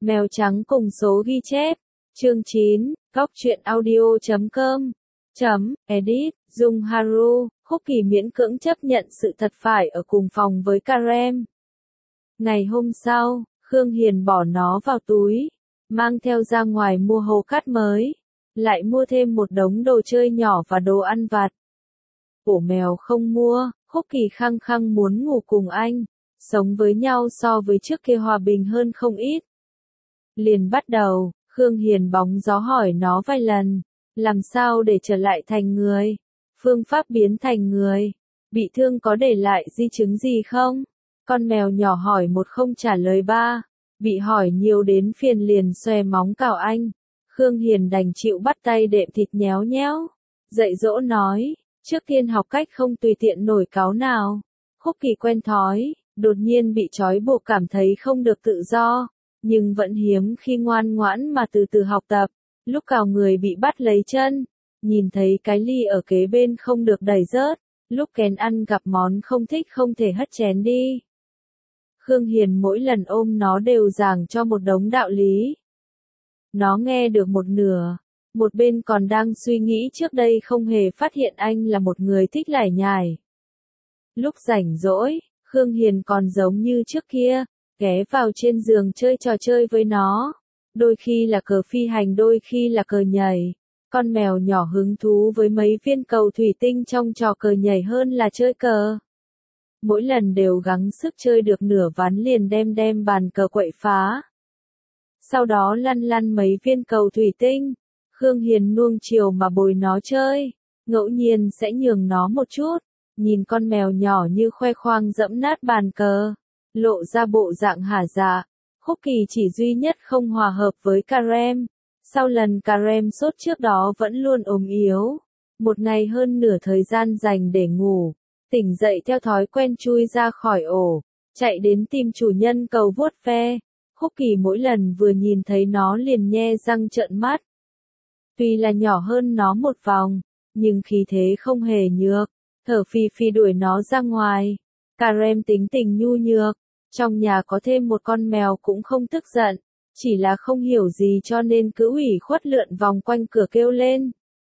Mèo trắng cùng số ghi chép. Chương 9, gocchuyenaudio.com. Edit, Dung Haru, Khúc Kỳ miễn cưỡng chấp nhận sự thật phải ở cùng phòng với Karen. Ngày hôm sau, Khương Hiền bỏ nó vào túi, mang theo ra ngoài mua hồ cát mới, lại mua thêm một đống đồ chơi nhỏ và đồ ăn vặt. Ổ mèo không mua, Khúc Kỳ khăng khăng muốn ngủ cùng anh, sống với nhau so với trước kia hòa bình hơn không ít. Liền bắt đầu, Khương Hiền bóng gió hỏi nó vài lần, làm sao để trở lại thành người, phương pháp biến thành người, bị thương có để lại di chứng gì không? Con mèo nhỏ hỏi một không trả lời ba, bị hỏi nhiều đến phiền liền xòe móng cào anh. Khương Hiền đành chịu bắt tay đệm thịt nhéo nhéo, dạy dỗ nói, trước tiên học cách không tùy tiện nổi cáu nào. Khúc Kỳ quen thói, đột nhiên bị trói buộc cảm thấy không được tự do, nhưng vẫn hiếm khi ngoan ngoãn mà từ từ học tập. Lúc cào người bị bắt lấy chân, nhìn thấy cái ly ở kế bên không được đẩy rớt, lúc kén ăn gặp món không thích không thể hất chén đi. Khương Hiền mỗi lần ôm nó đều giảng cho một đống đạo lý. Nó nghe được một nửa, một bên còn đang suy nghĩ trước đây không hề phát hiện anh là một người thích lải nhải. Lúc rảnh rỗi, Khương Hiền còn giống như trước kia, ghé vào trên giường chơi trò chơi với nó. Đôi khi là cờ phi hành, đôi khi là cờ nhảy. Con mèo nhỏ hứng thú với mấy viên cầu thủy tinh trong trò cờ nhảy hơn là chơi cờ. Mỗi lần đều gắng sức chơi được nửa ván liền đem bàn cờ quậy phá. Sau đó lăn mấy viên cầu thủy tinh. Khương Hiền nuông chiều mà bồi nó chơi, ngẫu nhiên sẽ nhường nó một chút. Nhìn con mèo nhỏ như khoe khoang dẫm nát bàn cờ, lộ ra bộ dạng hả dạ. Khúc Kỳ chỉ duy nhất không hòa hợp với Karen. Sau lần Karen sốt trước đó vẫn luôn ốm yếu. Một ngày hơn nửa thời gian dành để ngủ, tỉnh dậy theo thói quen chui ra khỏi ổ, chạy đến tìm chủ nhân cầu vuốt ve. Khúc Kỳ mỗi lần vừa nhìn thấy nó liền nhe răng trợn mắt. Tuy là nhỏ hơn nó một vòng, nhưng khí thế không hề nhược, thở phì phì đuổi nó ra ngoài. Karen tính tình nhu nhược, trong nhà có thêm một con mèo cũng không tức giận, chỉ là không hiểu gì cho nên cứ ủy khuất lượn vòng quanh cửa kêu lên.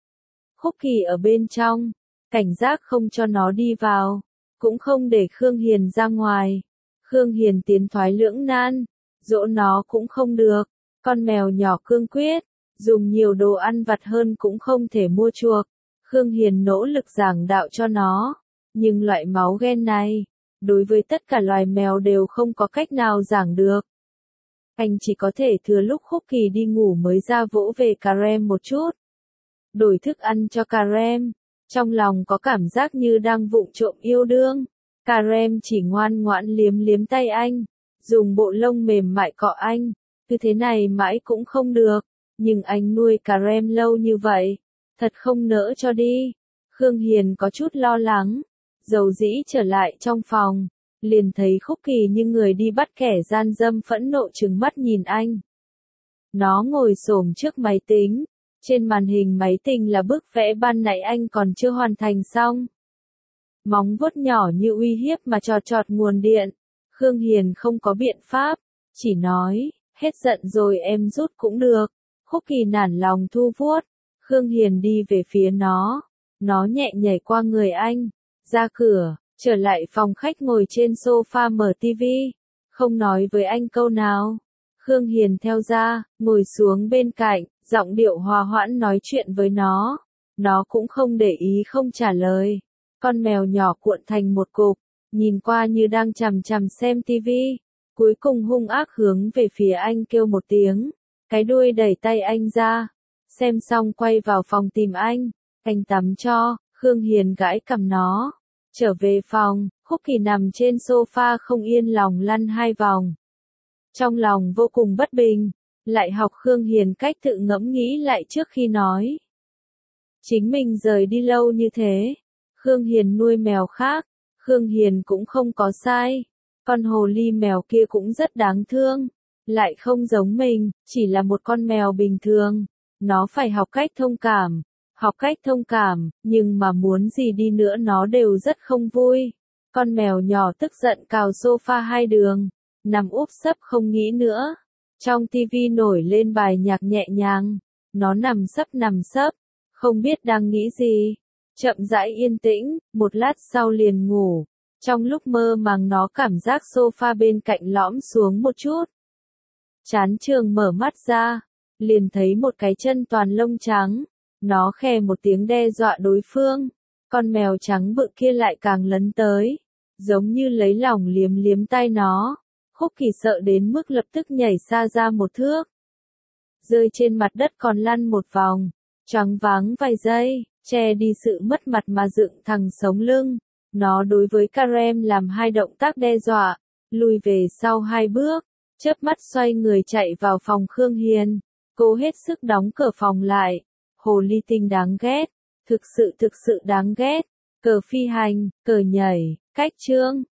Khúc Kỳ ở bên trong, cảnh giác không cho nó đi vào, cũng không để Khương Hiền ra ngoài. Khương Hiền tiến thoái lưỡng nan, dỗ nó cũng không được, con mèo nhỏ cương quyết, dùng nhiều đồ ăn vặt hơn cũng không thể mua chuộc. Khương Hiền nỗ lực giảng đạo cho nó, nhưng loại máu ghen này, đối với tất cả loài mèo đều không có cách nào giảng được. Anh chỉ có thể thừa lúc Khúc Kỳ đi ngủ mới ra vỗ về Karen một chút. Đổi thức ăn cho Karen, trong lòng có cảm giác như đang vụng trộm yêu đương. Karen chỉ ngoan ngoãn liếm tay anh, dùng bộ lông mềm mại cọ anh, cứ thế này mãi cũng không được, nhưng anh nuôi Karen lâu như vậy, thật không nỡ cho đi. Khương Hiền có chút lo lắng, dầu dĩ trở lại trong phòng, liền thấy Khúc Kỳ như người đi bắt kẻ gian dâm phẫn nộ trừng mắt nhìn anh. Nó ngồi xổm trước máy tính, trên màn hình máy tính là bức vẽ ban nãy anh còn chưa hoàn thành xong. Móng vuốt nhỏ như uy hiếp mà chọt nguồn điện. Khương Hiền không có biện pháp, chỉ nói, hết giận rồi em rút cũng được. Khúc Kỳ nản lòng thu vuốt. Khương Hiền đi về phía nó nhẹ nhảy qua người anh, ra cửa, trở lại phòng khách ngồi trên sofa mở tivi, không nói với anh câu nào. Khương Hiền theo ra, ngồi xuống bên cạnh, giọng điệu hòa hoãn nói chuyện với nó cũng không để ý không trả lời. Con mèo nhỏ cuộn thành một cục, nhìn qua như đang chằm chằm xem tivi, cuối cùng hung ác hướng về phía anh kêu một tiếng, cái đuôi đẩy tay anh ra, xem xong quay vào phòng tìm anh tắm cho. Khương Hiền gãi cằm nó, trở về phòng, Khúc Kỳ nằm trên sofa không yên lòng lăn 2 vòng. Trong lòng vô cùng bất bình, lại học Khương Hiền cách tự ngẫm nghĩ lại trước khi nói. Chính mình rời đi lâu như thế, Khương Hiền nuôi mèo khác, Khương Hiền cũng không có sai, con hồ ly mèo kia cũng rất đáng thương, lại không giống mình, chỉ là một con mèo bình thường, nó phải học cách thông cảm, nhưng mà muốn gì đi nữa nó đều rất không vui. Con mèo nhỏ tức giận cào sofa 2 đường, nằm úp sấp không nghĩ nữa. Trong tivi nổi lên bài nhạc nhẹ nhàng. Nó nằm sấp, không biết đang nghĩ gì. Chậm rãi yên tĩnh, một lát sau liền ngủ. Trong lúc mơ màng nó cảm giác sofa bên cạnh lõm xuống một chút. Chán trường mở mắt ra, liền thấy một cái chân toàn lông trắng. Nó khè một tiếng đe dọa đối phương. Con mèo trắng bự kia lại càng lấn tới, giống như lấy lòng liếm liếm tay nó. Khúc Kỳ sợ đến mức lập tức nhảy xa ra một thước. Rơi trên mặt đất còn lăn một vòng, choáng váng vài giây, che đi sự mất mặt mà dựng thẳng sống lưng. Nó đối với Karen làm hai động tác đe dọa, lùi về sau hai bước, chớp mắt xoay người chạy vào phòng Khương Hiền. Cô hết sức đóng cửa phòng lại. Hồ ly tinh đáng ghét, thực sự đáng ghét. Cờ phi hành, cờ nhảy, cách chương.